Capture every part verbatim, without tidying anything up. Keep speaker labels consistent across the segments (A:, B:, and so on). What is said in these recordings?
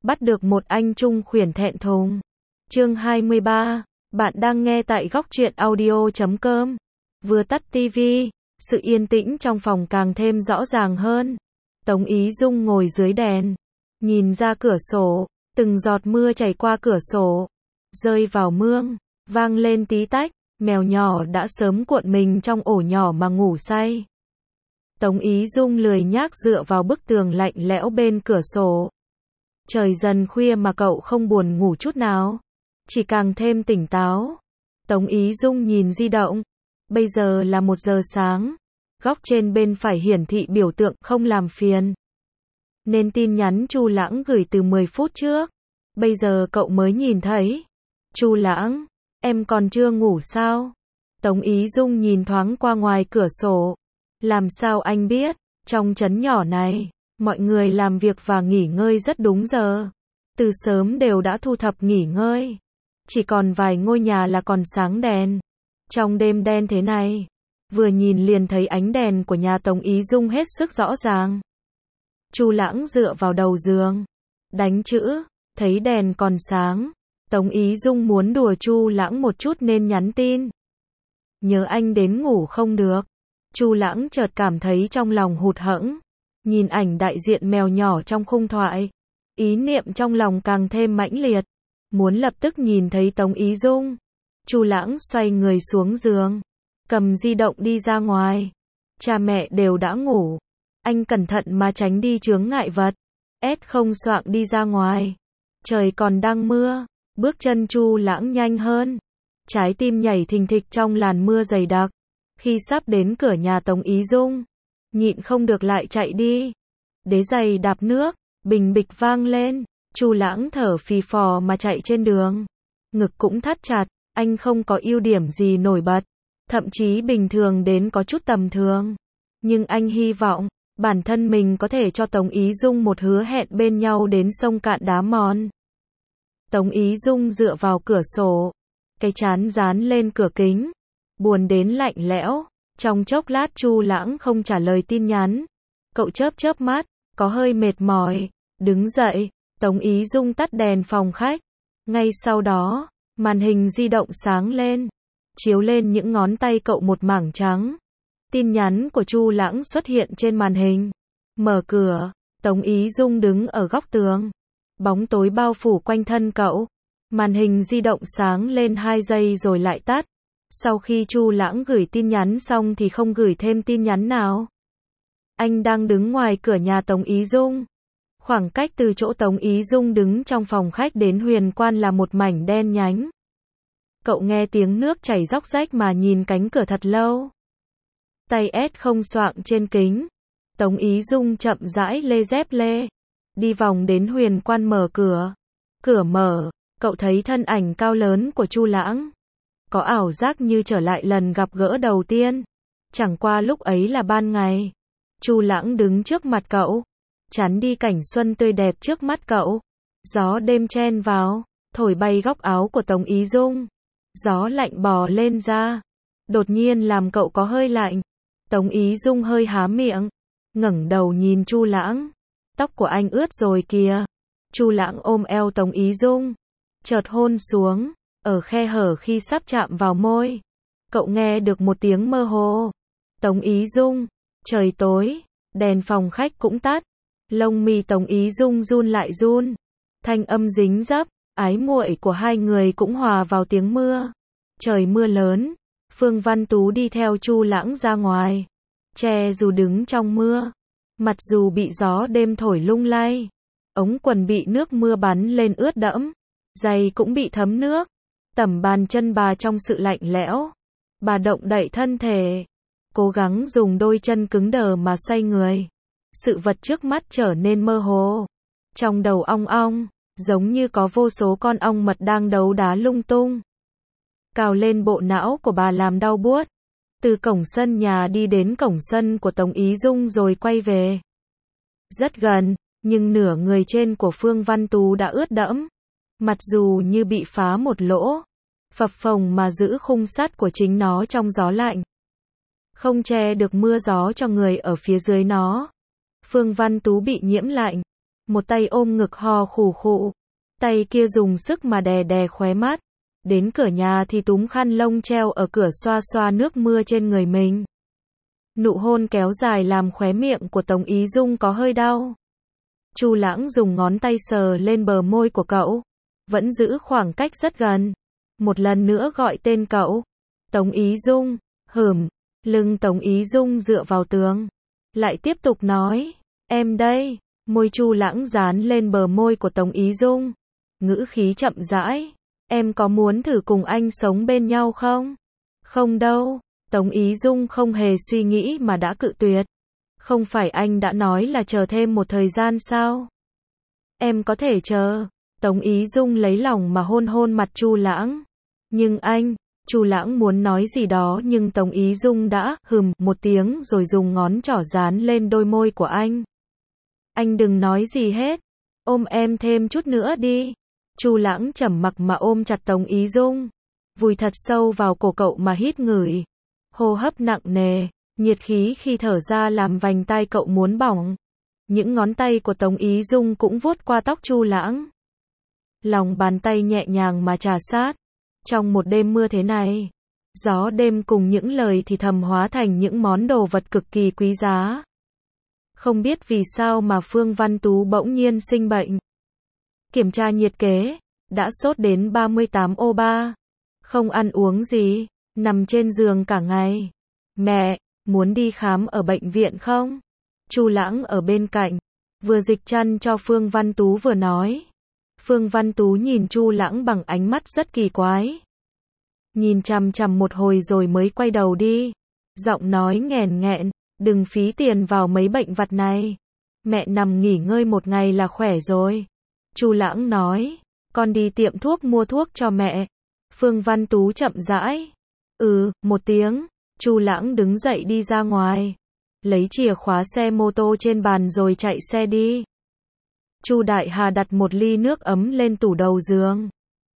A: Bắt được một anh trung khuyển thẹn thùng. Chương hai mươi ba. Bạn đang nghe tại góc truyện audio chấm com. Vừa tắt tivi, sự yên tĩnh trong phòng càng thêm rõ ràng hơn. Tống Ý Dung ngồi dưới đèn, nhìn ra cửa sổ, từng giọt mưa chảy qua cửa sổ, rơi vào mương, vang lên tí tách, mèo nhỏ đã sớm cuộn mình trong ổ nhỏ mà ngủ say. Tống Ý Dung lười nhác dựa vào bức tường lạnh lẽo bên cửa sổ. Trời dần khuya mà cậu không buồn ngủ chút nào, chỉ càng thêm tỉnh táo. Tống Ý Dung nhìn di động, bây giờ là một giờ sáng, góc trên bên phải hiển thị biểu tượng không làm phiền. Nên tin nhắn Chu Lãng gửi từ mười phút trước, bây giờ cậu mới nhìn thấy. Chu Lãng, em còn chưa ngủ sao? Tống Ý Dung nhìn thoáng qua ngoài cửa sổ. Làm sao anh biết, trong trấn nhỏ này, mọi người làm việc và nghỉ ngơi rất đúng giờ. Từ sớm đều đã thu thập nghỉ ngơi. Chỉ còn vài ngôi nhà là còn sáng đèn. Trong đêm đen thế này, vừa nhìn liền thấy ánh đèn của nhà Tống Ý Dung hết sức rõ ràng. Chu Lãng dựa vào đầu giường, đánh chữ, thấy đèn còn sáng. Tống Ý Dung muốn đùa Chu Lãng một chút nên nhắn tin. Nhớ anh đến ngủ không được. Chu Lãng chợt cảm thấy trong lòng hụt hẫng. Nhìn ảnh đại diện mèo nhỏ trong khung thoại, ý niệm trong lòng càng thêm mãnh liệt, muốn lập tức nhìn thấy Tống Ý Dung. Chu Lãng xoay người xuống giường, cầm di động đi ra ngoài. Cha mẹ đều đã ngủ, anh cẩn thận mà tránh đi chướng ngại vật, ét không xoạng đi ra ngoài. Trời còn đang mưa, bước chân Chu Lãng nhanh hơn, trái tim nhảy thình thịch trong làn mưa dày đặc. Khi sắp đến cửa nhà Tống Ý Dung, nhịn không được lại chạy đi. Đế giày đạp nước, bình bịch vang lên, Chu Lãng thở phì phò mà chạy trên đường. Ngực cũng thắt chặt, anh không có ưu điểm gì nổi bật, thậm chí bình thường đến có chút tầm thường. Nhưng anh hy vọng, bản thân mình có thể cho Tống Ý Dung một hứa hẹn bên nhau đến sông cạn đá mòn. Tống Ý Dung dựa vào cửa sổ, cái trán dán lên cửa kính, buồn đến lạnh lẽo. Trong chốc lát Chu Lãng không trả lời tin nhắn. Cậu chớp chớp mắt, có hơi mệt mỏi, đứng dậy. Tống Ý Dung tắt đèn phòng khách. Ngay sau đó, màn hình di động sáng lên, chiếu lên những ngón tay cậu một mảng trắng. Tin nhắn của Chu Lãng xuất hiện trên màn hình. Mở cửa, Tống Ý Dung đứng ở góc tường. Bóng tối bao phủ quanh thân cậu. Màn hình di động sáng lên hai giây rồi lại tắt. Sau khi Chu Lãng gửi tin nhắn xong thì không gửi thêm tin nhắn nào. Anh đang đứng ngoài cửa nhà Tống Ý Dung. Khoảng cách từ chỗ Tống Ý Dung đứng trong phòng khách đến huyền quan là một mảnh đen nhánh. Cậu nghe tiếng nước chảy róc rách mà nhìn cánh cửa thật lâu. Tay ét không xoạng trên kính. Tống Ý Dung chậm rãi lê dép lê, đi vòng đến huyền quan mở cửa. Cửa mở, cậu thấy thân ảnh cao lớn của Chu Lãng. Có ảo giác như trở lại lần gặp gỡ đầu tiên. Chẳng qua lúc ấy là ban ngày. Chu Lãng đứng trước mặt cậu, chắn đi cảnh xuân tươi đẹp trước mắt cậu. Gió đêm chen vào, thổi bay góc áo của Tống Ý Dung. Gió lạnh bò lên da, đột nhiên làm cậu có hơi lạnh. Tống Ý Dung hơi há miệng, ngẩng đầu nhìn Chu Lãng. Tóc của anh ướt rồi kìa. Chu Lãng ôm eo Tống Ý Dung, chợt hôn xuống, ở khe hở khi sắp chạm vào môi. Cậu nghe được một tiếng mơ hồ. Tống Ý Dung, trời tối, đèn phòng khách cũng tắt. Lông mi Tống Ý Dung run lại run. Thanh âm dính dấp, ái muội của hai người cũng hòa vào tiếng mưa. Trời mưa lớn, Phương Văn Tú đi theo Chu Lãng ra ngoài. Che dù đứng trong mưa, mặt dù bị gió đêm thổi lung lay. Ống quần bị nước mưa bắn lên ướt đẫm, giày cũng bị thấm nước. Tẩm bàn chân bà trong sự lạnh lẽo. Bà động đậy thân thể, cố gắng dùng đôi chân cứng đờ mà xoay người. Sự vật trước mắt trở nên mơ hồ. Trong đầu ong ong, giống như có vô số con ong mật đang đấu đá lung tung. Cào lên bộ não của bà làm đau buốt. Từ cổng sân nhà đi đến cổng sân của Tống Ý Dung rồi quay về. Rất gần, nhưng nửa người trên của Phương Văn Tú đã ướt đẫm. Mặt dù như bị phá một lỗ, phập phồng mà giữ khung sắt của chính nó trong gió lạnh. Không che được mưa gió cho người ở phía dưới nó. Phương Văn Tú bị nhiễm lạnh, một tay ôm ngực ho khù khụ, tay kia dùng sức mà đè đè khóe mắt. Đến cửa nhà thì túm khăn lông treo ở cửa xoa xoa nước mưa trên người mình. Nụ hôn kéo dài làm khóe miệng của Tống Ý Dung có hơi đau. Chu Lãng dùng ngón tay sờ lên bờ môi của cậu, vẫn giữ khoảng cách rất gần. Một lần nữa gọi tên cậu. Tống Ý Dung, hửm, lưng Tống Ý Dung dựa vào tường. Lại tiếp tục nói, em đây. Môi Chu Lãng dán lên bờ môi của Tống Ý Dung. Ngữ khí chậm rãi, em có muốn thử cùng anh sống bên nhau không? Không đâu. Tống Ý Dung không hề suy nghĩ mà đã cự tuyệt. Không phải anh đã nói là chờ thêm một thời gian sao? Em có thể chờ. Tống Ý Dung lấy lòng mà hôn hôn mặt Chu Lãng. Nhưng anh, Chu Lãng muốn nói gì đó nhưng Tống Ý Dung đã hừm một tiếng rồi dùng ngón trỏ dán lên đôi môi của anh. Anh đừng nói gì hết. Ôm em thêm chút nữa đi. Chu Lãng trầm mặc mà ôm chặt Tống Ý Dung. Vùi thật sâu vào cổ cậu mà hít ngửi. Hô hấp nặng nề, nhiệt khí khi thở ra làm vành tai cậu muốn bỏng. Những ngón tay của Tống Ý Dung cũng vuốt qua tóc Chu Lãng. Lòng bàn tay nhẹ nhàng mà trà sát. Trong một đêm mưa thế này, gió đêm cùng những lời thì thầm hóa thành những món đồ vật cực kỳ quý giá. Không biết vì sao mà Phương Văn Tú bỗng nhiên sinh bệnh. Kiểm tra nhiệt kế, đã sốt đến ba mươi tám ô ba. Không ăn uống gì, nằm trên giường cả ngày. Mẹ, muốn đi khám ở bệnh viện không? Chu Lãng ở bên cạnh, vừa dịch chăn cho Phương Văn Tú vừa nói. Phương Văn Tú nhìn Chu Lãng bằng ánh mắt rất kỳ quái. Nhìn chằm chằm một hồi rồi mới quay đầu đi. Giọng nói nghẹn nghẹn, đừng phí tiền vào mấy bệnh vặt này. Mẹ nằm nghỉ ngơi một ngày là khỏe rồi. Chu Lãng nói, con đi tiệm thuốc mua thuốc cho mẹ. Phương Văn Tú chậm rãi. Ừ, một tiếng. Chu Lãng đứng dậy đi ra ngoài. Lấy chìa khóa xe mô tô trên bàn rồi chạy xe đi. Chu Đại Hà đặt một ly nước ấm lên tủ đầu giường.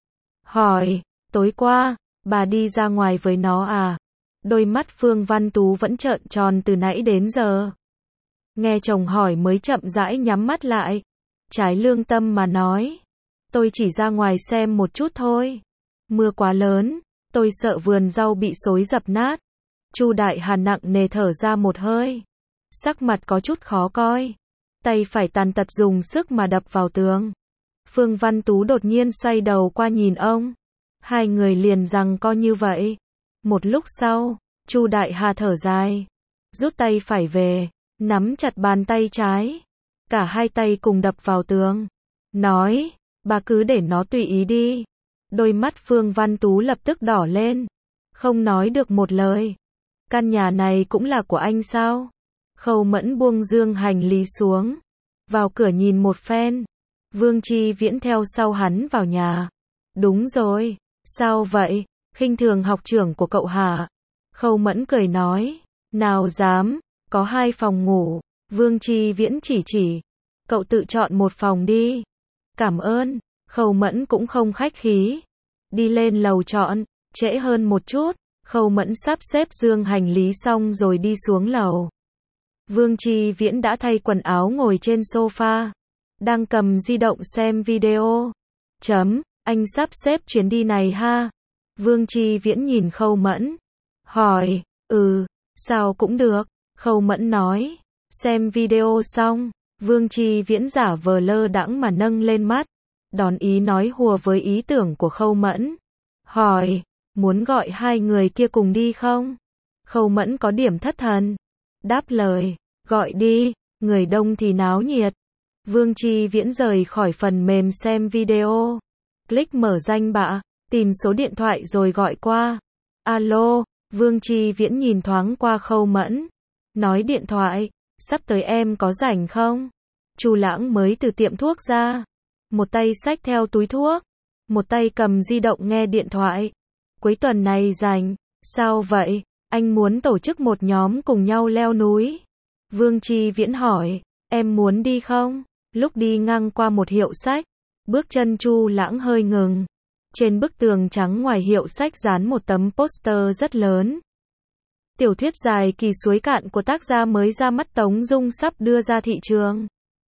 A: Hỏi, tối qua, bà đi ra ngoài với nó à? Đôi mắt Phương Văn Tú vẫn trợn tròn từ nãy đến giờ. Nghe chồng hỏi mới chậm rãi nhắm mắt lại. Trái lương tâm mà nói. Tôi chỉ ra ngoài xem một chút thôi. Mưa quá lớn, tôi sợ vườn rau bị xối dập nát. Chu Đại Hà nặng nề thở ra một hơi. Sắc mặt có chút khó coi. Tay phải tàn tật dùng sức mà đập vào tường. Phương Văn Tú đột nhiên xoay đầu qua nhìn ông. Hai người liền giằng co như vậy. Một lúc sau, Chu Đại Hà thở dài. Rút tay phải về, nắm chặt bàn tay trái. Cả hai tay cùng đập vào tường. Nói, bà cứ để nó tùy ý đi. Đôi mắt Phương Văn Tú lập tức đỏ lên. Không nói được một lời. Căn nhà này cũng là của anh sao? Khâu Mẫn buông dương hành lý xuống. Vào cửa nhìn một phen. Vương Chi Viễn theo sau hắn vào nhà. Đúng rồi. Sao vậy? Khinh thường học trưởng của cậu hả? Khâu Mẫn cười nói. Nào dám. Có hai phòng ngủ. Vương Chi Viễn chỉ chỉ. Cậu tự chọn một phòng đi. Cảm ơn. Khâu Mẫn cũng không khách khí. Đi lên lầu chọn. Trễ hơn một chút. Khâu Mẫn sắp xếp dương hành lý xong rồi đi xuống lầu. Vương Chi Viễn đã thay quần áo ngồi trên sofa. Đang cầm di động xem video. Chấm, anh sắp xếp chuyến đi này ha. Vương Chi Viễn nhìn Khâu Mẫn. Hỏi, ừ, sao cũng được. Khâu Mẫn nói. Xem video xong, Vương Chi Viễn giả vờ lơ đãng mà nâng lên mắt. Đón ý nói hùa với ý tưởng của Khâu Mẫn. Hỏi, muốn gọi hai người kia cùng đi không? Khâu Mẫn có điểm thất thần. Đáp lời, gọi đi, người đông thì náo nhiệt. Vương Chi Viễn rời khỏi phần mềm xem video. Click mở danh bạ, tìm số điện thoại rồi gọi qua. Alo, Vương Chi Viễn nhìn thoáng qua Khâu Mẫn. Nói điện thoại, sắp tới em có rảnh không? Chu Lãng mới từ tiệm thuốc ra. Một tay xách theo túi thuốc. Một tay cầm di động nghe điện thoại. Cuối tuần này rảnh. Sao vậy? Anh muốn tổ chức một nhóm cùng nhau leo núi. Vương Chi Viễn hỏi. Em muốn đi không? Lúc đi ngang qua một hiệu sách. Bước chân Chu Lãng hơi ngừng. Trên bức tường trắng ngoài hiệu sách dán một tấm poster rất lớn. Tiểu thuyết dài Kỳ Suối Cạn của tác giả mới ra mắt Tống Dung sắp đưa ra thị trường.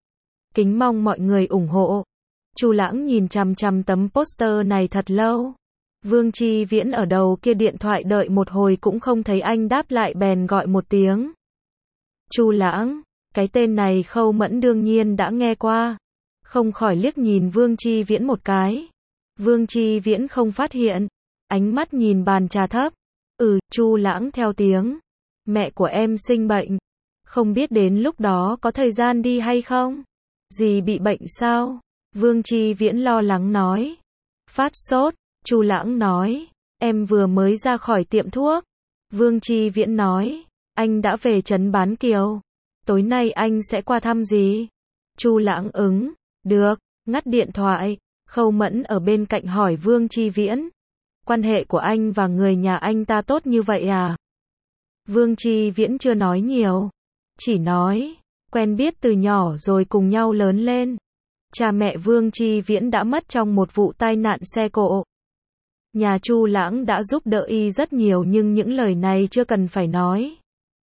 A: Kính mong mọi người ủng hộ. Chu Lãng nhìn chằm chằm tấm poster này thật lâu. Vương Chi Viễn ở đầu kia điện thoại đợi một hồi cũng không thấy anh đáp lại bèn gọi một tiếng. Chu Lãng, cái tên này Khâu Mẫn đương nhiên đã nghe qua. Không khỏi liếc nhìn Vương Chi Viễn một cái. Vương Chi Viễn không phát hiện, ánh mắt nhìn bàn trà thấp. Ừ, Chu Lãng theo tiếng. Mẹ của em sinh bệnh. Không biết đến lúc đó có thời gian đi hay không? Dì bị bệnh sao? Vương Chi Viễn lo lắng nói. Phát sốt, Chu Lãng nói. Em vừa mới ra khỏi tiệm thuốc. Vương Chi Viễn nói. Anh đã về trấn Bán Kiều. Tối nay anh sẽ qua thăm dì. Chu Lãng ứng. Được, ngắt điện thoại. Khâu Mẫn ở bên cạnh hỏi Vương Chi Viễn. Quan hệ của anh và người nhà anh ta tốt như vậy à? Vương Chi Viễn chưa nói nhiều. Chỉ nói, quen biết từ nhỏ rồi cùng nhau lớn lên. Cha mẹ Vương Chi Viễn đã mất trong một vụ tai nạn xe cộ. Nhà Chu Lãng đã giúp đỡ y rất nhiều nhưng những lời này chưa cần phải nói.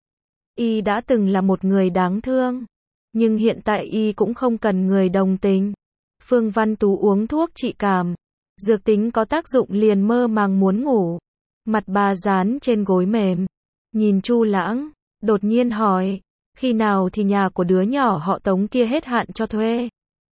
A: Y đã từng là một người đáng thương. Nhưng hiện tại y cũng không cần người đồng tình. Phương Văn Tú uống thuốc trị cảm. Dược tính có tác dụng liền mơ màng muốn ngủ. Mặt bà dán trên gối mềm. Nhìn Chu Lãng, đột nhiên hỏi. Khi nào thì nhà của đứa nhỏ họ Tống kia hết hạn cho thuê?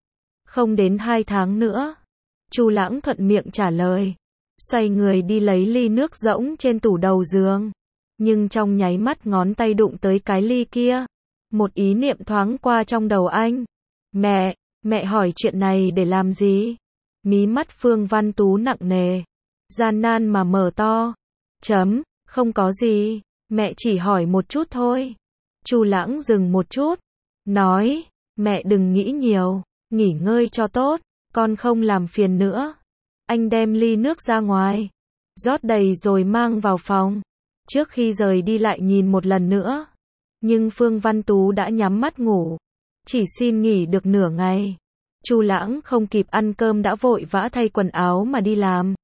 A: Không đến hai tháng nữa. Chu Lãng thuận miệng trả lời. Xoay người đi lấy ly nước rỗng trên tủ đầu giường. Nhưng trong nháy mắt ngón tay đụng tới cái ly kia. Một ý niệm thoáng qua trong đầu anh. Mẹ, mẹ hỏi chuyện này để làm gì? Mí mắt Phương Văn Tú nặng nề. Gian nan mà mở to. Chấm, không có gì. Mẹ chỉ hỏi một chút thôi. Chu Lãng dừng một chút. Nói, mẹ đừng nghĩ nhiều. Nghỉ ngơi cho tốt. Con không làm phiền nữa. Anh đem ly nước ra ngoài. Rót đầy rồi mang vào phòng. Trước khi rời đi lại nhìn một lần nữa. Nhưng Phương Văn Tú đã nhắm mắt ngủ. Chỉ xin nghỉ được nửa ngày. Chu Lãng không kịp ăn cơm đã vội vã thay quần áo mà đi làm.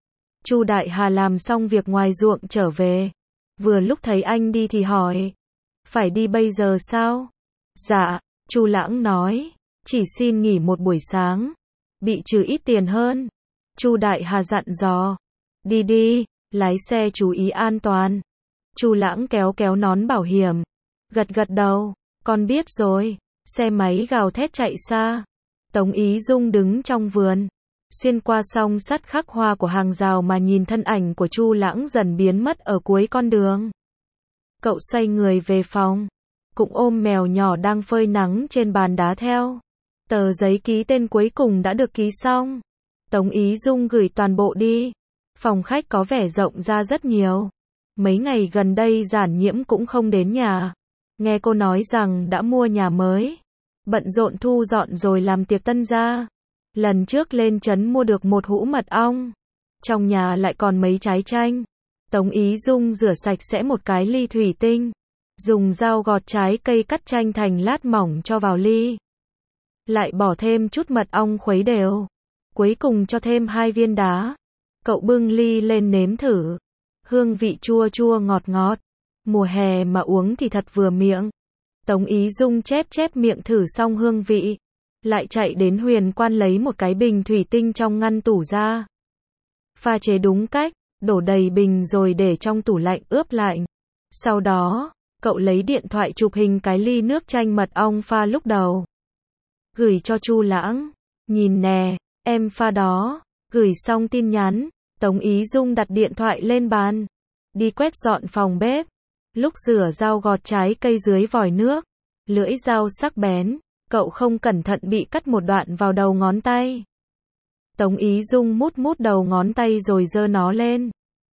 A: Chu Đại Hà làm xong việc ngoài ruộng trở về. Vừa lúc thấy anh đi thì hỏi. Phải đi bây giờ sao? Dạ, Chu Lãng nói. Chỉ xin nghỉ một buổi sáng. Bị trừ ít tiền hơn. Chu Đại Hà dặn dò. Đi đi, lái xe chú ý an toàn. Chu Lãng kéo kéo nón bảo hiểm. Gật gật đầu. Con biết rồi. Xe máy gào thét chạy xa. Tống Ý Dung đứng trong vườn. Xuyên qua song sắt khắc hoa của hàng rào mà nhìn thân ảnh của Chu Lãng dần biến mất ở cuối con đường. Cậu xoay người về phòng. Cũng ôm mèo nhỏ đang phơi nắng trên bàn đá theo. Tờ giấy ký tên cuối cùng đã được ký xong. Tống Ý Dung gửi toàn bộ đi. Phòng khách có vẻ rộng ra rất nhiều. Mấy ngày gần đây Giản Nhiễm cũng không đến nhà. Nghe cô nói rằng đã mua nhà mới. Bận rộn thu dọn rồi làm tiệc tân gia. Lần trước lên trấn mua được một hũ mật ong. Trong nhà lại còn mấy trái chanh. Tống Ý Dung rửa sạch sẽ một cái ly thủy tinh. Dùng dao gọt trái cây cắt chanh thành lát mỏng cho vào ly. Lại bỏ thêm chút mật ong khuấy đều. Cuối cùng cho thêm hai viên đá. Cậu bưng ly lên nếm thử. Hương vị chua chua ngọt ngọt. Mùa hè mà uống thì thật vừa miệng. Tống Ý Dung chép chép miệng thử xong hương vị. Lại chạy đến Huyền Quan lấy một cái bình thủy tinh trong ngăn tủ ra. Pha chế đúng cách, đổ đầy bình rồi để trong tủ lạnh ướp lạnh. Sau đó, cậu lấy điện thoại chụp hình cái ly nước chanh mật ong pha lúc đầu. Gửi cho Chu Lãng. Nhìn nè, em pha đó. Gửi xong tin nhắn, Tống Ý Dung đặt điện thoại lên bàn. Đi quét dọn phòng bếp. Lúc rửa dao gọt trái cây dưới vòi nước. Lưỡi dao sắc bén. Cậu không cẩn thận bị cắt một đoạn vào đầu ngón tay. Tống Ý Dung mút mút đầu ngón tay rồi giơ nó lên.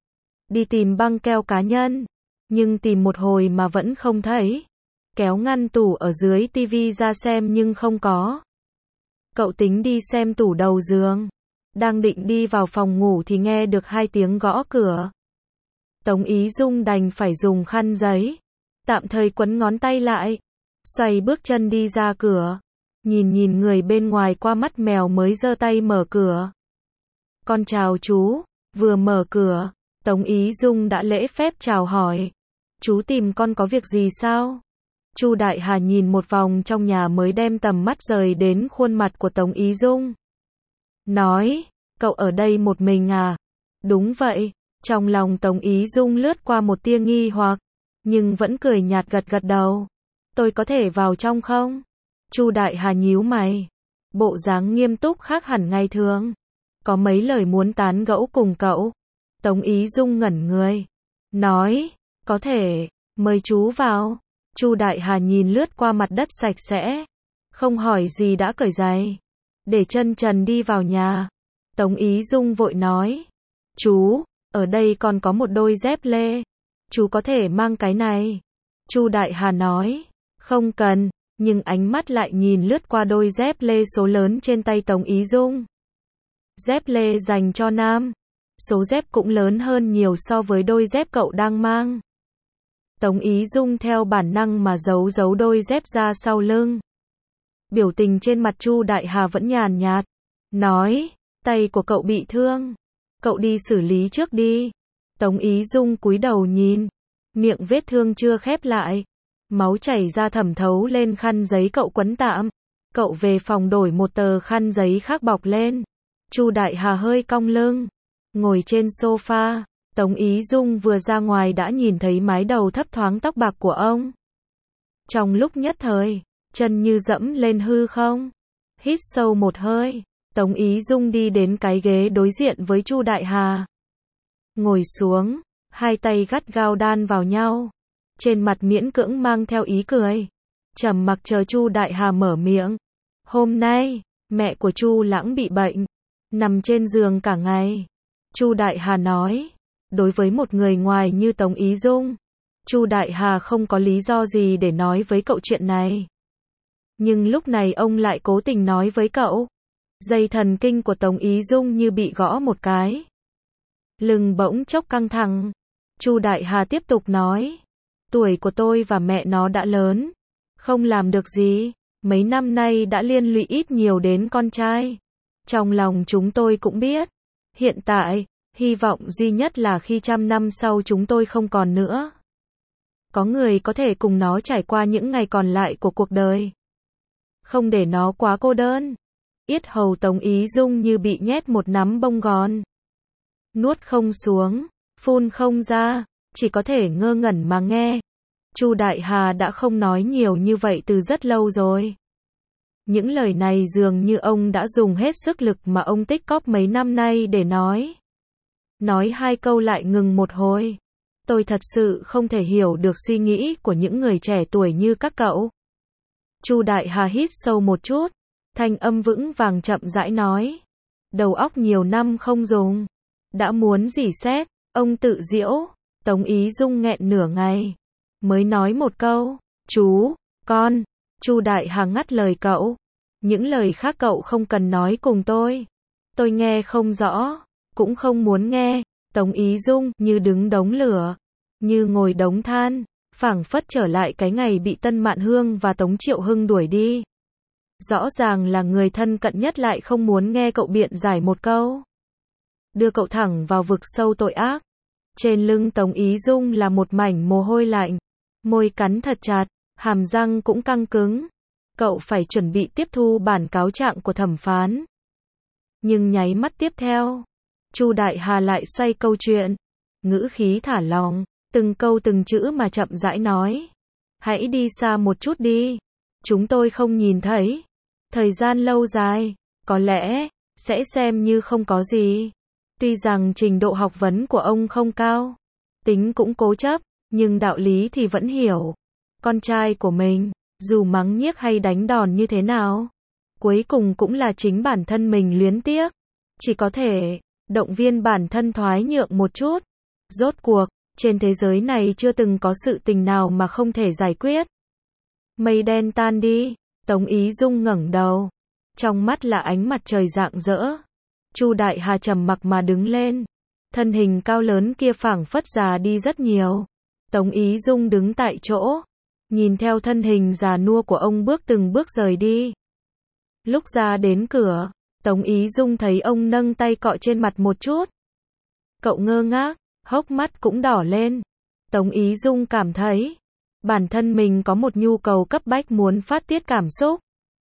A: Đi tìm băng keo cá nhân. Nhưng tìm một hồi mà vẫn không thấy. Kéo ngăn tủ ở dưới tivi ra xem nhưng không có. Cậu tính đi xem tủ đầu giường. Đang định đi vào phòng ngủ thì nghe được hai tiếng gõ cửa. Tống Ý Dung đành phải dùng khăn giấy. Tạm thời quấn ngón tay lại. Xoay bước chân đi ra cửa. Nhìn nhìn người bên ngoài qua mắt mèo mới giơ tay mở cửa. Con chào chú. Vừa mở cửa, Tống Ý Dung đã lễ phép chào hỏi. Chú tìm con có việc gì sao? Chu Đại Hà nhìn một vòng trong nhà mới đem tầm mắt rời đến khuôn mặt của Tống Ý Dung. Nói, cậu ở đây một mình à? Đúng vậy. Trong lòng Tống Ý Dung lướt qua một tia nghi hoặc, nhưng vẫn cười nhạt gật gật đầu. Tôi có thể vào trong không? Chu Đại Hà nhíu mày. Bộ dáng nghiêm túc khác hẳn ngày thường. Có mấy lời muốn tán gẫu cùng cậu. Tống Ý Dung ngẩn người. Nói, có thể, mời chú vào. Chu Đại Hà nhìn lướt qua mặt đất sạch sẽ. Không hỏi gì đã cởi giày. Để chân trần đi vào nhà. Tống Ý Dung vội nói. Chú, ở đây còn có một đôi dép lê. Chú có thể mang cái này. Chu Đại Hà nói. Không cần, nhưng ánh mắt lại nhìn lướt qua đôi dép lê số lớn trên tay Tống Ý Dung. Dép lê dành cho nam. Số dép cũng lớn hơn nhiều so với đôi dép cậu đang mang. Tống Ý Dung theo bản năng mà giấu giấu đôi dép ra sau lưng. Biểu tình trên mặt Chu Đại Hà vẫn nhàn nhạt. Nói, tay của cậu bị thương. Cậu đi xử lý trước đi. Tống Ý Dung cúi đầu nhìn. Miệng vết thương chưa khép lại. Máu chảy ra thẩm thấu lên khăn giấy cậu quấn tạm. Cậu về phòng đổi một tờ khăn giấy khác bọc lên. Chu Đại Hà hơi cong lưng. Ngồi trên sofa. Tống Ý Dung vừa ra ngoài đã nhìn thấy mái đầu thấp thoáng tóc bạc của ông. Trong lúc nhất thời, chân như dẫm lên hư không. Hít sâu một hơi. Tống Ý Dung đi đến cái ghế đối diện với Chu Đại Hà. Ngồi xuống, hai tay gắt gao đan vào nhau. Trên mặt miễn cưỡng mang theo ý cười. Trầm mặc chờ Chu Đại Hà mở miệng. Hôm nay, mẹ của Chu Lãng bị bệnh. Nằm trên giường cả ngày. Chu Đại Hà nói. Đối với một người ngoài như Tống Ý Dung, Chu Đại Hà không có lý do gì để nói với cậu chuyện này. Nhưng lúc này ông lại cố tình nói với cậu. Dây thần kinh của Tống Ý Dung như bị gõ một cái. Lưng bỗng chốc căng thẳng. Chu Đại Hà tiếp tục nói. Tuổi của tôi và mẹ nó đã lớn. Không làm được gì. Mấy năm nay đã liên lụy ít nhiều đến con trai. Trong lòng chúng tôi cũng biết. Hiện tại, hy vọng duy nhất là khi trăm năm sau chúng tôi không còn nữa. Có người có thể cùng nó trải qua những ngày còn lại của cuộc đời. Không để nó quá cô đơn. Yết hầu Tống Ý Dung như bị nhét một nắm bông gòn. Nuốt không xuống, phun không ra, chỉ có thể ngơ ngẩn mà nghe. Chu Đại Hà đã không nói nhiều như vậy từ rất lâu rồi. Những lời này dường như ông đã dùng hết sức lực mà ông tích cóp mấy năm nay để nói. Nói hai câu lại ngừng một hồi. Tôi thật sự không thể hiểu được suy nghĩ của những người trẻ tuổi như các cậu. Chu Đại Hà hít sâu một chút. Thanh âm vững vàng chậm rãi nói. Đầu óc nhiều năm không dùng. Đã muốn rỉ sét, ông tự giễu. Tống Ý Dung nghẹn nửa ngày. Mới nói một câu. Chú, con. Chu Đại Hà ngắt lời cậu. Những lời khác cậu không cần nói cùng tôi. Tôi nghe không rõ. Cũng không muốn nghe. Tống Ý Dung như đứng đống lửa. Như ngồi đống than. Phảng phất trở lại cái ngày bị Tân Mạn Hương và Tống Triệu Hưng đuổi đi. Rõ ràng là người thân cận nhất lại không muốn nghe cậu biện giải một câu. Đưa cậu thẳng vào vực sâu tội ác. Trên lưng Tống Ý Dung là một mảnh mồ hôi lạnh. Môi cắn thật chặt, hàm răng cũng căng cứng. Cậu phải chuẩn bị tiếp thu bản cáo trạng của thẩm phán. Nhưng nháy mắt tiếp theo, Chu Đại Hà lại xoay câu chuyện. Ngữ khí thả lỏng, từng câu từng chữ mà chậm rãi nói. Hãy đi xa một chút đi. Chúng tôi không nhìn thấy. Thời gian lâu dài, có lẽ, sẽ xem như không có gì. Tuy rằng trình độ học vấn của ông không cao, tính cũng cố chấp, nhưng đạo lý thì vẫn hiểu. Con trai của mình, dù mắng nhiếc hay đánh đòn như thế nào, cuối cùng cũng là chính bản thân mình luyến tiếc. Chỉ có thể động viên bản thân thoái nhượng một chút. Rốt cuộc, trên thế giới này chưa từng có sự tình nào mà không thể giải quyết. Mây đen tan đi, Tống Ý Dung ngẩng đầu. Trong mắt là ánh mặt trời rạng rỡ. Chu Đại Hà trầm mặc mà đứng lên. Thân hình cao lớn kia phảng phất già đi rất nhiều. Tống Ý Dung đứng tại chỗ. Nhìn theo thân hình già nua của ông bước từng bước rời đi. Lúc ra đến cửa, Tống Ý Dung thấy ông nâng tay cọ trên mặt một chút. Cậu ngơ ngác, hốc mắt cũng đỏ lên. Tống Ý Dung cảm thấy, Bản thân mình có một nhu cầu cấp bách muốn phát tiết cảm xúc.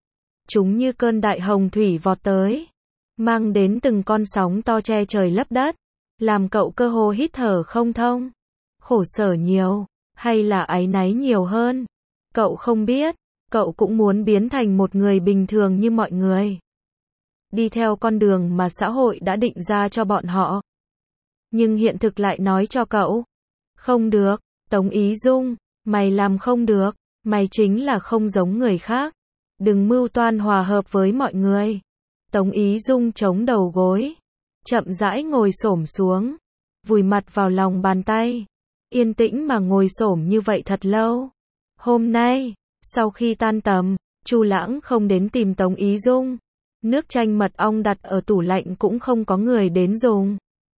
A: Chúng như cơn đại hồng thủy vọt tới, mang đến từng con sóng to che trời lấp đất, làm cậu cơ hồ hít thở không thông. Khổ sở nhiều, hay là áy náy nhiều hơn? Cậu không biết, cậu cũng muốn biến thành một người bình thường như mọi người. Đi theo con đường mà xã hội đã định ra cho bọn họ. Nhưng hiện thực lại nói cho cậu, không được, Tống Ý Dung, mày làm không được, mày chính là không giống người khác. Đừng mưu toan hòa hợp với mọi người. Tống Ý Dung chống đầu gối, chậm rãi ngồi xổm xuống, vùi mặt vào lòng bàn tay, yên tĩnh mà ngồi xổm như vậy thật lâu. Hôm nay, sau khi tan tầm, Chu Lãng không đến tìm Tống Ý Dung. Nước chanh mật ong đặt ở tủ lạnh cũng không có người đến dùng.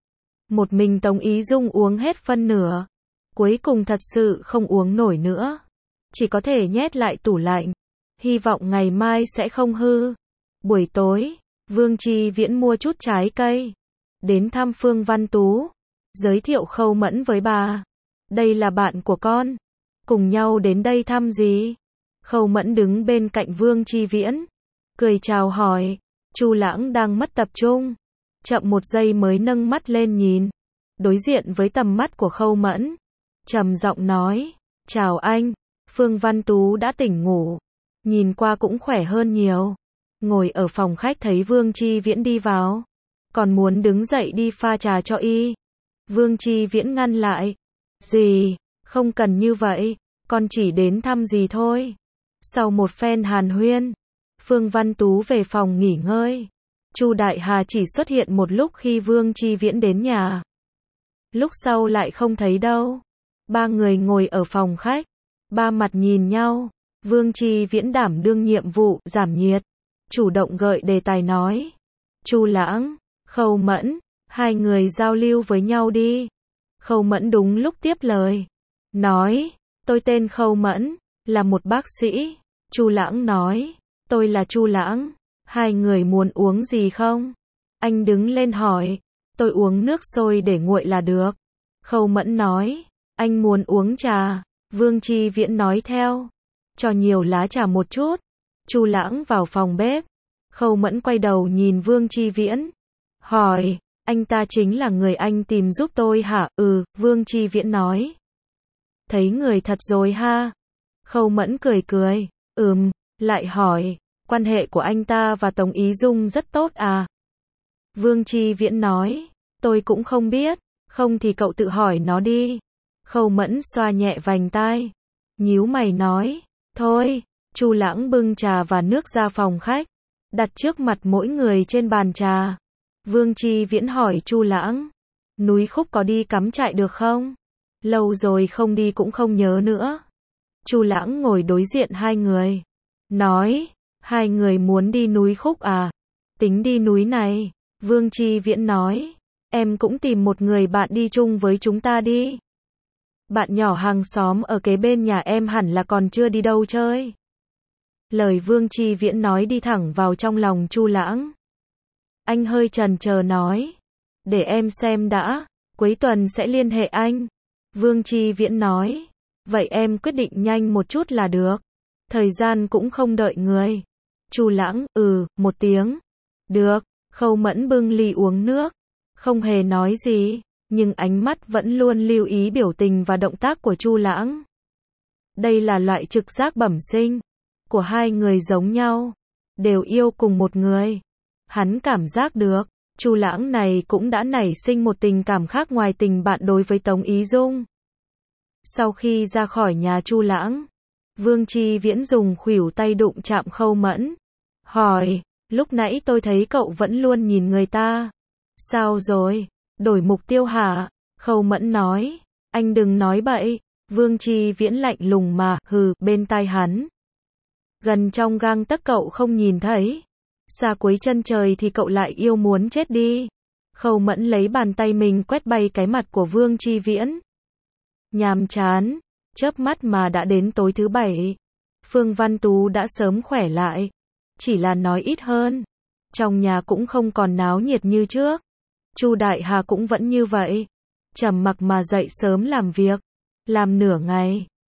A: Một mình Tống Ý Dung uống hết phân nửa. Cuối cùng thật sự không uống nổi nữa. Chỉ có thể nhét lại tủ lạnh. Hy vọng ngày mai sẽ không hư. Buổi tối, Vương Chi Viễn mua chút trái cây. Đến thăm Phương Văn Tú. Giới thiệu Khâu Mẫn với bà. Đây là bạn của con. Cùng nhau đến đây thăm gì? Khâu Mẫn đứng bên cạnh Vương Chi Viễn. Cười chào hỏi. Chu Lãng đang mất tập trung. Chậm một giây mới nâng mắt lên nhìn. Đối diện với tầm mắt của Khâu Mẫn. Trầm giọng nói. Chào anh. Phương Văn Tú đã tỉnh ngủ. Nhìn qua cũng khỏe hơn nhiều. Ngồi ở phòng khách thấy Vương Chi Viễn đi vào. Còn muốn đứng dậy đi pha trà cho y. Vương Chi Viễn ngăn lại. Gì, không cần như vậy. Con chỉ đến thăm gì thôi. Sau một phen hàn huyên, Phương Văn Tú về phòng nghỉ ngơi. Chu Đại Hà chỉ xuất hiện một lúc khi Vương Chi Viễn đến nhà. Lúc sau lại không thấy đâu. Ba người ngồi ở phòng khách. Ba mặt nhìn nhau. Vương Chi Viễn đảm đương nhiệm vụ giảm nhiệt. Chủ động gợi đề tài nói. Chu Lãng, Khâu Mẫn, hai người giao lưu với nhau đi. Khâu Mẫn đúng lúc tiếp lời. Nói, tôi tên Khâu Mẫn, là một bác sĩ. Chu Lãng nói, tôi là Chu Lãng. Hai người muốn uống gì không? Anh đứng lên hỏi. Tôi uống nước sôi để nguội là được. Khâu Mẫn nói, anh muốn uống trà. Vương Chi Viễn nói theo. Cho nhiều lá trà một chút. Chu Lãng vào phòng bếp. Khâu Mẫn quay đầu nhìn Vương Chi Viễn. Hỏi, anh ta chính là người anh tìm giúp tôi hả? Ừ, Vương Chi Viễn nói. Thấy người thật rồi ha. Khâu Mẫn cười cười. Ừm, lại hỏi, quan hệ của anh ta và Tống Ý Dung rất tốt à? Vương Chi Viễn nói, tôi cũng không biết, không thì cậu tự hỏi nó đi. Khâu Mẫn xoa nhẹ vành tai, nhíu mày nói, thôi. Chu Lãng bưng trà và nước ra phòng khách, đặt trước mặt mỗi người trên bàn trà. Vương Chi Viễn hỏi Chu Lãng, núi Khúc có đi cắm trại được không? Lâu rồi không đi cũng không nhớ nữa. Chu Lãng ngồi đối diện hai người, nói, hai người muốn đi núi Khúc à? Tính đi núi này. Vương Chi Viễn nói, em cũng tìm một người bạn đi chung với chúng ta đi. Bạn nhỏ hàng xóm ở kế bên nhà em hẳn là còn chưa đi đâu chơi. Lời Vương Chi Viễn nói đi thẳng vào trong lòng Chu Lãng. Anh hơi chần chờ nói, để em xem đã, cuối tuần sẽ liên hệ anh. Vương Chi Viễn nói, vậy em quyết định nhanh một chút là được. Thời gian cũng không đợi người. Chu Lãng, ừ, một tiếng. Được. Khâu Mẫn bưng ly uống nước, không hề nói gì, nhưng ánh mắt vẫn luôn lưu ý biểu tình và động tác của Chu Lãng. Đây là loại trực giác bẩm sinh của hai người giống nhau, đều yêu cùng một người. Hắn cảm giác được, Chu Lãng này cũng đã nảy sinh một tình cảm khác ngoài tình bạn đối với Tống Ý Dung. Sau khi ra khỏi nhà Chu Lãng, Vương Chi Viễn dùng khuỷu tay đụng chạm Khâu Mẫn, hỏi, lúc nãy tôi thấy cậu vẫn luôn nhìn người ta. Sao rồi? Đổi mục tiêu hả? Khâu Mẫn nói, anh đừng nói bậy. Vương Chi Viễn lạnh lùng mà, hừ, bên tai hắn. Gần trong gang tấc cậu không nhìn thấy. Xa cuối chân trời thì cậu lại yêu muốn chết đi. Khâu Mẫn lấy bàn tay mình quét bay cái mặt của Vương Chi Viễn. Nhàm chán, chớp mắt mà đã đến tối thứ bảy. Phương Văn Tú đã sớm khỏe lại. Chỉ là nói ít hơn. Trong nhà cũng không còn náo nhiệt như trước. Chu Đại Hà cũng vẫn như vậy. Trầm mặc mà dậy sớm làm việc. Làm nửa ngày.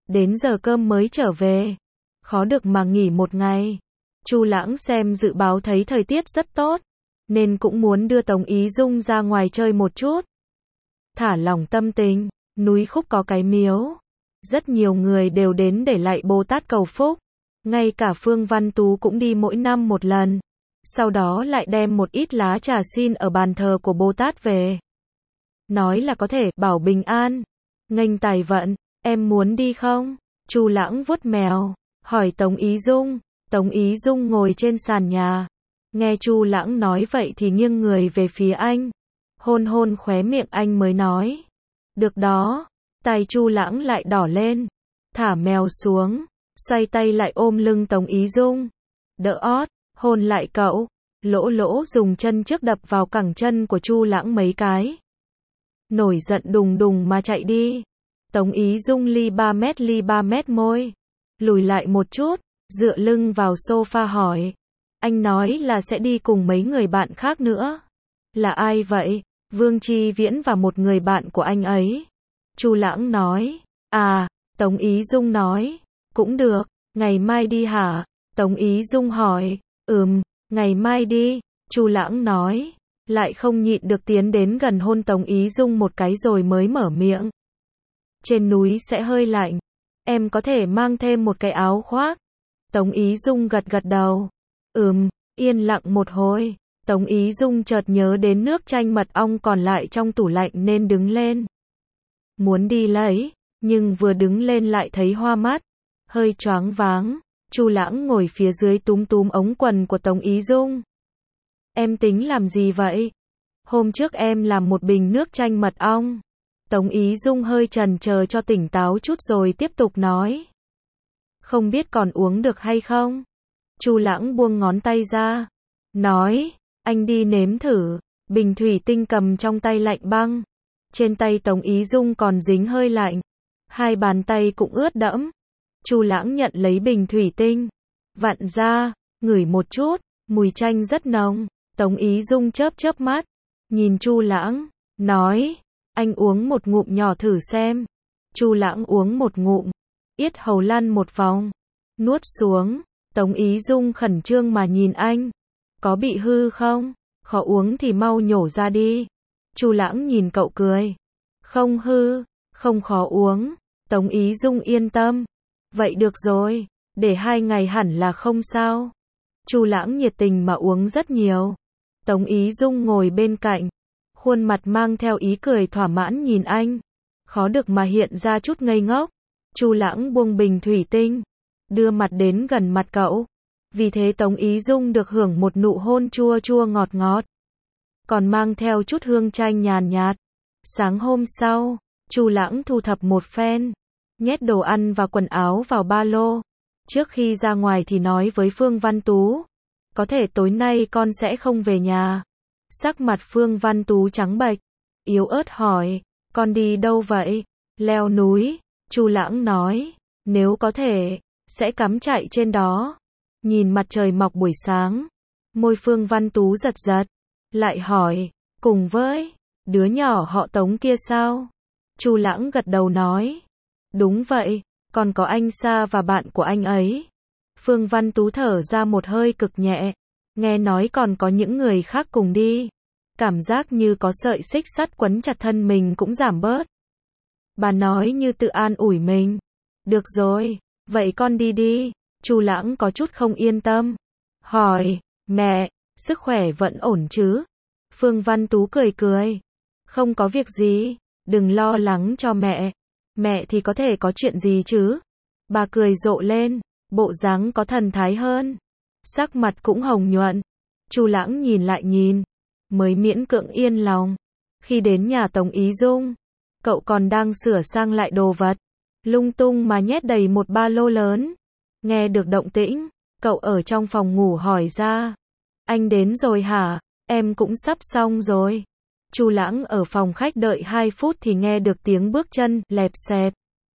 A: đến giờ cơm mới trở về. Khó được mà nghỉ một ngày. Chu Lãng xem dự báo thấy thời tiết rất tốt, nên cũng muốn đưa Tống Ý Dung ra ngoài chơi một chút. Thả lỏng tâm tình, núi Khúc có cái miếu. Rất nhiều người đều đến để lạy Bồ Tát cầu phúc. Ngay cả Phương Văn Tú cũng đi mỗi năm một lần. Sau đó lại đem một ít lá trà xin ở bàn thờ của Bồ Tát về. Nói là có thể bảo bình an, nghênh tài vận. Em muốn đi không? Chu Lãng vuốt mèo, hỏi Tống Ý Dung. Tống Ý Dung ngồi trên sàn nhà. Nghe Chu Lãng nói vậy thì nghiêng người về phía anh. Hôn hôn khóe miệng anh mới nói. Được đó. Tay Chu Lãng lại đỏ lên. Thả mèo xuống. Xoay tay lại ôm lưng Tống Ý Dung. Đỡ ót, hôn lại cậu. Lỗ lỗ dùng chân trước đập vào cẳng chân của Chu Lãng mấy cái. Nổi giận đùng đùng mà chạy đi. Tống Ý Dung ly ba mét ly ba mét môi. Lùi lại một chút, dựa lưng vào sofa hỏi. Anh nói là sẽ đi cùng mấy người bạn khác nữa. Là ai vậy? Vương Chi Viễn và một người bạn của anh ấy. Chu Lãng nói. À, Tống Ý Dung nói. Cũng được, ngày mai đi hả? Tống Ý Dung hỏi. Ừm, ngày mai đi. Chu Lãng nói. Lại không nhịn được tiến đến gần hôn Tống Ý Dung một cái rồi mới mở miệng. Trên núi sẽ hơi lạnh. Em có thể mang thêm một cái áo khoác. Tống Ý Dung gật gật đầu. Ừm, yên lặng một hồi. Tống Ý Dung chợt nhớ đến nước chanh mật ong còn lại trong tủ lạnh nên đứng lên. Muốn đi lấy, nhưng vừa đứng lên lại thấy hoa mắt. Hơi choáng váng. Chu Lãng ngồi phía dưới túm túm ống quần của Tống Ý Dung. Em tính làm gì vậy? Hôm trước em làm một bình nước chanh mật ong. Tống Ý Dung hơi chần chờ cho tỉnh táo chút rồi tiếp tục nói. Không biết còn uống được hay không? Chu Lãng buông ngón tay ra. Nói, anh đi nếm thử. Bình thủy tinh cầm trong tay lạnh băng. Trên tay Tống Ý Dung còn dính hơi lạnh. Hai bàn tay cũng ướt đẫm. Chu Lãng nhận lấy bình thủy tinh. Vặn ra, ngửi một chút, mùi chanh rất nồng. Tống Ý Dung chớp chớp mắt. Nhìn Chu Lãng, nói. Anh uống một ngụm nhỏ thử xem. Chu Lãng uống một ngụm. Yết hầu lăn một vòng. Nuốt xuống. Tống Ý Dung khẩn trương mà nhìn anh. Có bị hư không? Khó uống thì mau nhổ ra đi. Chu Lãng nhìn cậu cười. Không hư, không khó uống. Tống Ý Dung yên tâm. Vậy được rồi, để hai ngày hẳn là không sao. Chu Lãng nhiệt tình mà uống rất nhiều. Tống Ý Dung ngồi bên cạnh. Khuôn mặt mang theo ý cười thỏa mãn nhìn anh. Khó được mà hiện ra chút ngây ngốc. Chu Lãng buông bình thủy tinh. Đưa mặt đến gần mặt cậu. Vì thế Tống Ý Dung được hưởng một nụ hôn chua chua ngọt ngọt. Còn mang theo chút hương chanh nhàn nhạt. Sáng hôm sau, Chu Lãng thu thập một phen. Nhét đồ ăn và quần áo vào ba lô. Trước khi ra ngoài thì nói với Phương Văn Tú. Có thể tối nay con sẽ không về nhà. Sắc mặt Phương Văn Tú trắng bệch. Yếu ớt hỏi. Con đi đâu vậy? Leo núi. Chu Lãng nói. Nếu có thể, sẽ cắm trại trên đó. Nhìn mặt trời mọc buổi sáng. Môi Phương Văn Tú giật giật. Lại hỏi. Cùng với đứa nhỏ họ Tống kia sao? Chu Lãng gật đầu nói. Đúng vậy, còn có anh Sa và bạn của anh ấy. Phương Văn Tú thở ra một hơi cực nhẹ. Nghe nói còn có những người khác cùng đi. Cảm giác như có sợi xích sắt quấn chặt thân mình cũng giảm bớt. Bà nói như tự an ủi mình. Được rồi, vậy con đi đi. Chu Lãng có chút không yên tâm. Hỏi, mẹ, sức khỏe vẫn ổn chứ? Phương Văn Tú cười cười. Không có việc gì, đừng lo lắng cho mẹ. Mẹ thì có thể có chuyện gì chứ? Bà cười rộ lên, bộ dáng có thần thái hơn. Sắc mặt cũng hồng nhuận. Chu Lãng nhìn lại nhìn, mới miễn cưỡng yên lòng. Khi đến nhà Tống Ý Dung, cậu còn đang sửa sang lại đồ vật. Lung tung mà nhét đầy một ba lô lớn. Nghe được động tĩnh, cậu ở trong phòng ngủ hỏi ra. Anh đến rồi hả? Em cũng sắp xong rồi. Chu Lãng ở phòng khách đợi hai phút thì nghe được tiếng bước chân lẹp xẹp.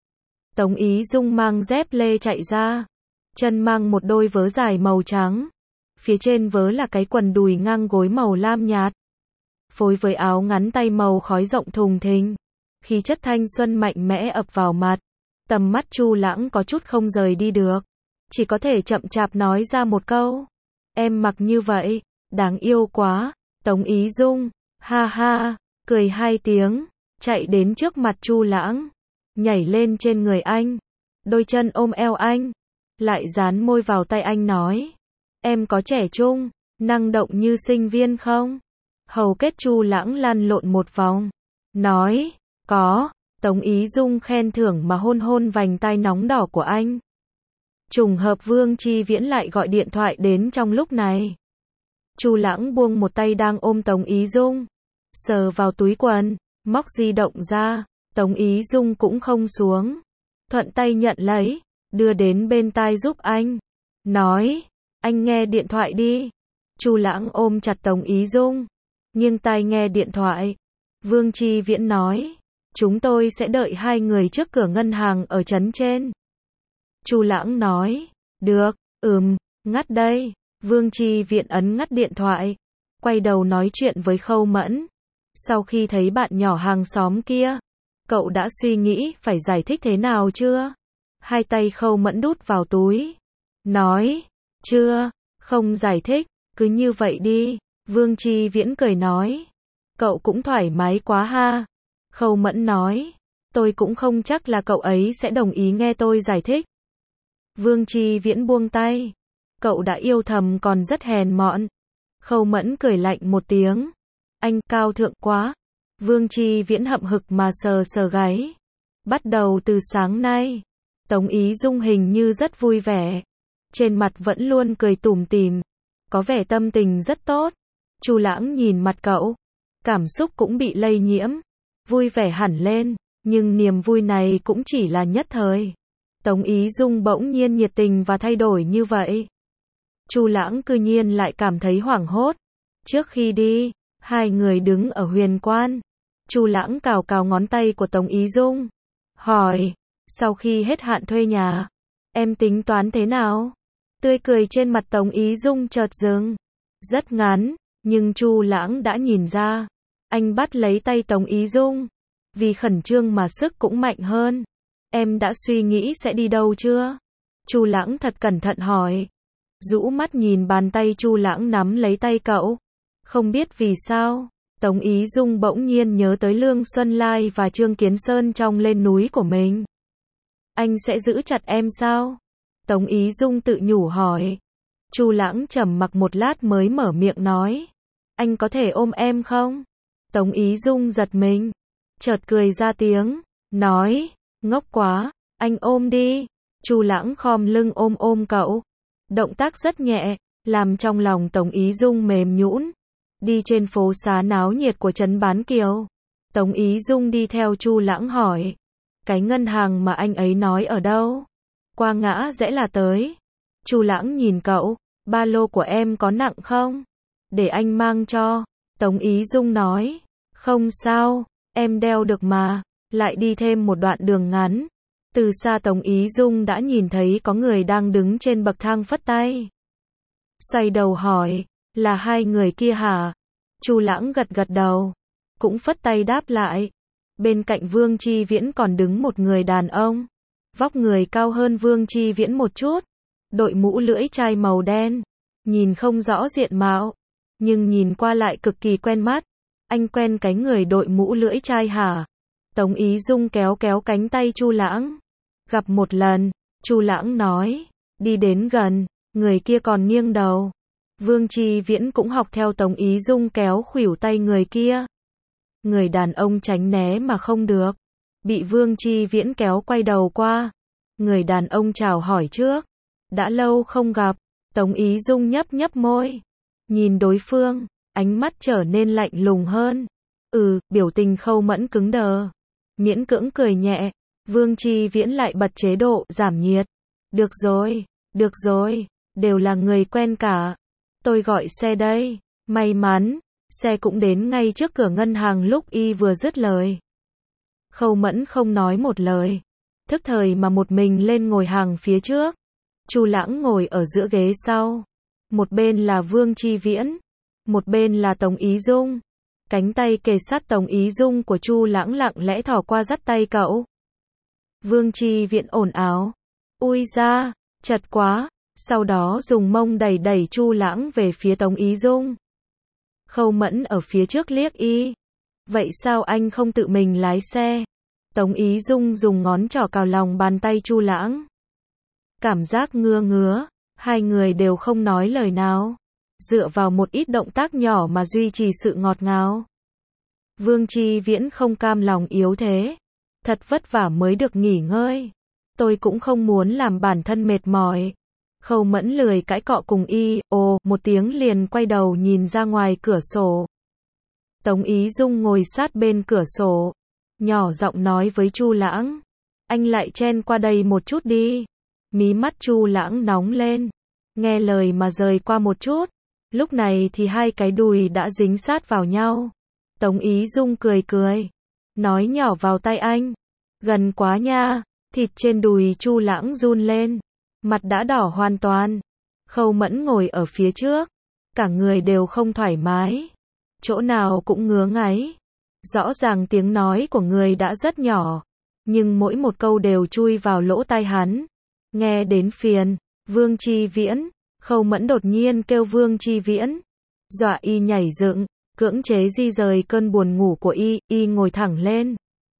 A: Tống Ý Dung mang dép lê chạy ra. Chân mang một đôi vớ dài màu trắng. Phía trên vớ là cái quần đùi ngang gối màu lam nhạt. Phối với áo ngắn tay màu khói rộng thùng thình. Khí chất thanh xuân mạnh mẽ ập vào mặt. Tầm mắt Chu Lãng có chút không rời đi được, chỉ có thể chậm chạp nói ra một câu. Em mặc như vậy, đáng yêu quá. Tống Ý Dung, ha ha, cười hai tiếng, chạy đến trước mặt Chu Lãng, nhảy lên trên người anh, đôi chân ôm eo anh, lại dán môi vào tay anh nói. Em có trẻ trung, năng động như sinh viên không? Hầu kết Chu Lãng lăn lộn một vòng, nói, có. Tống Ý Dung khen thưởng mà hôn hôn vành tai nóng đỏ của anh. Trùng hợp Vương Chi Viễn lại gọi điện thoại đến trong lúc này. Chu Lãng buông một tay đang ôm Tống Ý Dung, sờ vào túi quần, móc di động ra. Tống Ý Dung cũng không xuống, thuận tay nhận lấy, đưa đến bên tai giúp anh, nói, anh nghe điện thoại đi. Chu Lãng ôm chặt Tống Ý Dung, nghiêng tai nghe điện thoại. Vương Chi Viễn nói, chúng tôi sẽ đợi hai người trước cửa ngân hàng ở trấn trên. Chu Lãng nói, được, ừm, ngắt đây. Vương Chi Viễn ấn ngắt điện thoại, quay đầu nói chuyện với Khâu Mẫn. Sau khi thấy bạn nhỏ hàng xóm kia, cậu đã suy nghĩ phải giải thích thế nào chưa? Hai tay Khâu Mẫn đút vào túi, nói, chưa, không giải thích, cứ như vậy đi. Vương Chi Viễn cười nói, cậu cũng thoải mái quá ha. Khâu Mẫn nói, tôi cũng không chắc là cậu ấy sẽ đồng ý nghe tôi giải thích. Vương Chi Viễn buông tay, cậu đã yêu thầm còn rất hèn mọn. Khâu Mẫn cười lạnh một tiếng, anh cao thượng quá. Vương Chi Viễn hậm hực mà sờ sờ gáy. Bắt đầu từ sáng nay, Tống Ý Dung hình như rất vui vẻ, trên mặt vẫn luôn cười tủm tỉm, có vẻ tâm tình rất tốt. Chu Lãng nhìn mặt cậu, cảm xúc cũng bị lây nhiễm, vui vẻ hẳn lên, nhưng niềm vui này cũng chỉ là nhất thời. Tống Ý Dung bỗng nhiên nhiệt tình và thay đổi như vậy. Chu Lãng cư nhiên lại cảm thấy hoảng hốt. Trước khi đi, hai người đứng ở huyền quan. Chu Lãng cào cào ngón tay của Tống Ý Dung, hỏi, sau khi hết hạn thuê nhà, em tính toán thế nào? Tươi cười trên mặt Tống Ý Dung chợt dừng. Rất ngắn, nhưng Chu Lãng đã nhìn ra. Anh bắt lấy tay Tống Ý Dung, vì khẩn trương mà sức cũng mạnh hơn. Em đã suy nghĩ sẽ đi đâu chưa? Chu Lãng thật cẩn thận hỏi. Rũ mắt nhìn bàn tay Chu Lãng nắm lấy tay cậu. Không biết vì sao, Tống Ý Dung bỗng nhiên nhớ tới Lương Xuân Lai và Trương Kiến Sơn trong Lên núi của mình. Anh sẽ giữ chặt em sao? Tống Ý Dung tự nhủ hỏi. Chu Lãng trầm mặc một lát mới mở miệng nói. Anh có thể ôm em không? Tống Ý Dung giật mình, chợt cười ra tiếng, nói, ngốc quá, anh ôm đi. Chu Lãng khom lưng ôm ôm cậu. Động tác rất nhẹ, làm trong lòng Tống Ý Dung mềm nhũn. Đi trên phố xá náo nhiệt của trấn Bán Kiều, Tống Ý Dung đi theo Chu Lãng hỏi, cái ngân hàng mà anh ấy nói ở đâu? Qua ngã rẽ là tới. Chu Lãng nhìn cậu, ba lô của em có nặng không? Để anh mang cho. Tống Ý Dung nói, không sao, em đeo được mà. Lại đi thêm một đoạn đường ngắn. Từ xa Tống Ý Dung đã nhìn thấy có người đang đứng trên bậc thang phất tay. Xoay đầu hỏi, là hai người kia hả? Chu Lãng gật gật đầu, cũng phất tay đáp lại. Bên cạnh Vương Chi Viễn còn đứng một người đàn ông, vóc người cao hơn Vương Chi Viễn một chút, đội mũ lưỡi chai màu đen, nhìn không rõ diện mạo, nhưng nhìn qua lại cực kỳ quen mắt. Anh quen cái người đội mũ lưỡi chai hả? Tống Ý Dung kéo kéo cánh tay Chu Lãng. Gặp một lần, Chu Lãng nói, đi đến gần, người kia còn nghiêng đầu. Vương Chi Viễn cũng học theo Tống Ý Dung kéo khuỷu tay người kia. Người đàn ông tránh né mà không được, bị Vương Chi Viễn kéo quay đầu qua. Người đàn ông chào hỏi trước, đã lâu không gặp. Tống Ý Dung nhấp nhấp môi, nhìn đối phương, ánh mắt trở nên lạnh lùng hơn. Ừ, biểu tình Khâu Mẫn cứng đờ, miễn cưỡng cười nhẹ. Vương Chi Viễn lại bật chế độ giảm nhiệt. Được rồi, được rồi, đều là người quen cả. Tôi gọi xe đây. May mắn, xe cũng đến ngay trước cửa ngân hàng lúc y vừa dứt lời. Khâu Mẫn không nói một lời, thức thời mà một mình lên ngồi hàng phía trước. Chu Lãng ngồi ở giữa ghế sau. Một bên là Vương Chi Viễn, một bên là Tống Ý Dung. Cánh tay kề sát Tống Ý Dung của Chu Lãng lặng lẽ thò qua dắt tay cậu. Vương Chi Viễn ồn ào. Ui da, chật quá, sau đó dùng mông đẩy đẩy Chu Lãng về phía Tống Ý Dung. Khâu Mẫn ở phía trước liếc y. Vậy sao anh không tự mình lái xe? Tống Ý Dung dùng ngón trỏ cào lòng bàn tay Chu Lãng. Cảm giác ngứa ngứa, hai người đều không nói lời nào. Dựa vào một ít động tác nhỏ mà duy trì sự ngọt ngào. Vương Chi Viễn không cam lòng yếu thế. Thật vất vả mới được nghỉ ngơi. Tôi cũng không muốn làm bản thân mệt mỏi. Khâu Mẫn lười cãi cọ cùng y, ồ, một tiếng liền quay đầu nhìn ra ngoài cửa sổ. Tống Ý Dung ngồi sát bên cửa sổ, nhỏ giọng nói với Chu Lãng, anh lại chen qua đây một chút đi. Mí mắt Chu Lãng nóng lên, nghe lời mà rời qua một chút. Lúc này thì hai cái đùi đã dính sát vào nhau. Tống Ý Dung cười cười, nói nhỏ vào tai anh, gần quá nha. Thịt trên đùi Chu Lãng run lên, mặt đã đỏ hoàn toàn. Khâu Mẫn ngồi ở phía trước, cả người đều không thoải mái, chỗ nào cũng ngứa ngáy. Rõ ràng tiếng nói của người đã rất nhỏ, nhưng mỗi một câu đều chui vào lỗ tai hắn, nghe đến phiền. Vương Chi Viễn, Khâu Mẫn đột nhiên kêu Vương Chi Viễn, dọa y nhảy dựng, cưỡng chế di rời cơn buồn ngủ của y, y ngồi thẳng lên.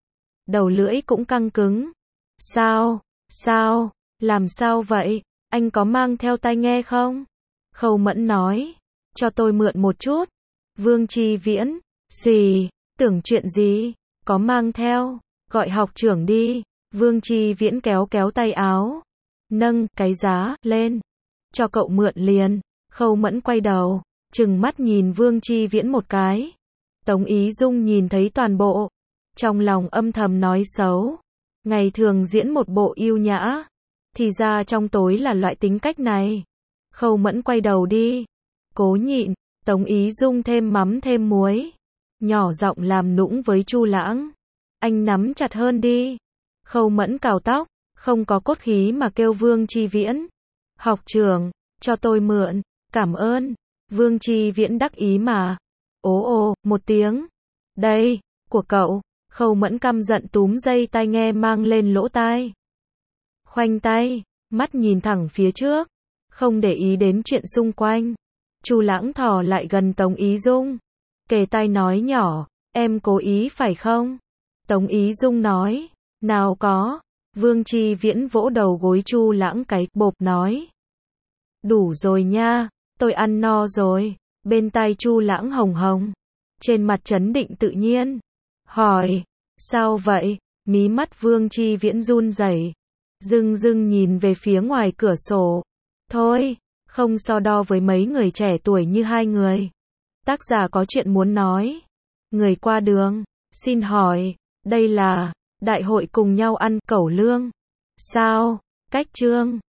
A: Đầu lưỡi cũng căng cứng. Sao, sao, làm sao vậy, anh có mang theo tai nghe không? Khâu Mẫn nói, cho tôi mượn một chút. Vương Chi Viễn, gì, tưởng chuyện gì, có mang theo, gọi học trưởng đi. Vương Chi Viễn kéo kéo tay áo, nâng cái giá lên, cho cậu mượn liền. Khâu Mẫn quay đầu, trừng mắt nhìn Vương Chi Viễn một cái. Tống Ý Dung nhìn thấy toàn bộ, trong lòng âm thầm nói xấu. Ngày thường diễn một bộ yêu nhã, thì ra trong tối là loại tính cách này. Khâu Mẫn quay đầu đi, cố nhịn. Tống Ý Dung thêm mắm thêm muối, nhỏ giọng làm nũng với Chu Lãng, anh nắm chặt hơn đi. Khâu Mẫn cào tóc, không có cốt khí mà kêu Vương Chi Viễn, học trưởng, cho tôi mượn, cảm ơn. Vương Chi Viễn đắc ý mà, ố ồ, một tiếng, đây, của cậu. Khâu Mẫn căm giận túm dây tai nghe mang lên lỗ tai, khoanh tay, mắt nhìn thẳng phía trước, không để ý đến chuyện xung quanh. Chu Lãng thò lại gần Tống Ý Dung, kề tai nói nhỏ, em cố ý phải không? Tống Ý Dung nói, nào có. Vương Chi Viễn vỗ đầu gối Chu Lãng cái, bộp nói, đủ rồi nha, tôi ăn no rồi. Bên tai Chu Lãng hồng hồng, trên mặt trấn định tự nhiên, hỏi, sao vậy? Mí mắt Vương Chi Viễn run rẩy, dưng dưng nhìn về phía ngoài cửa sổ. Thôi, không so đo với mấy người trẻ tuổi như hai người. Tác giả có chuyện muốn nói. Người qua đường, xin hỏi, đây là đại hội cùng nhau ăn cẩu lương sao? Cách chương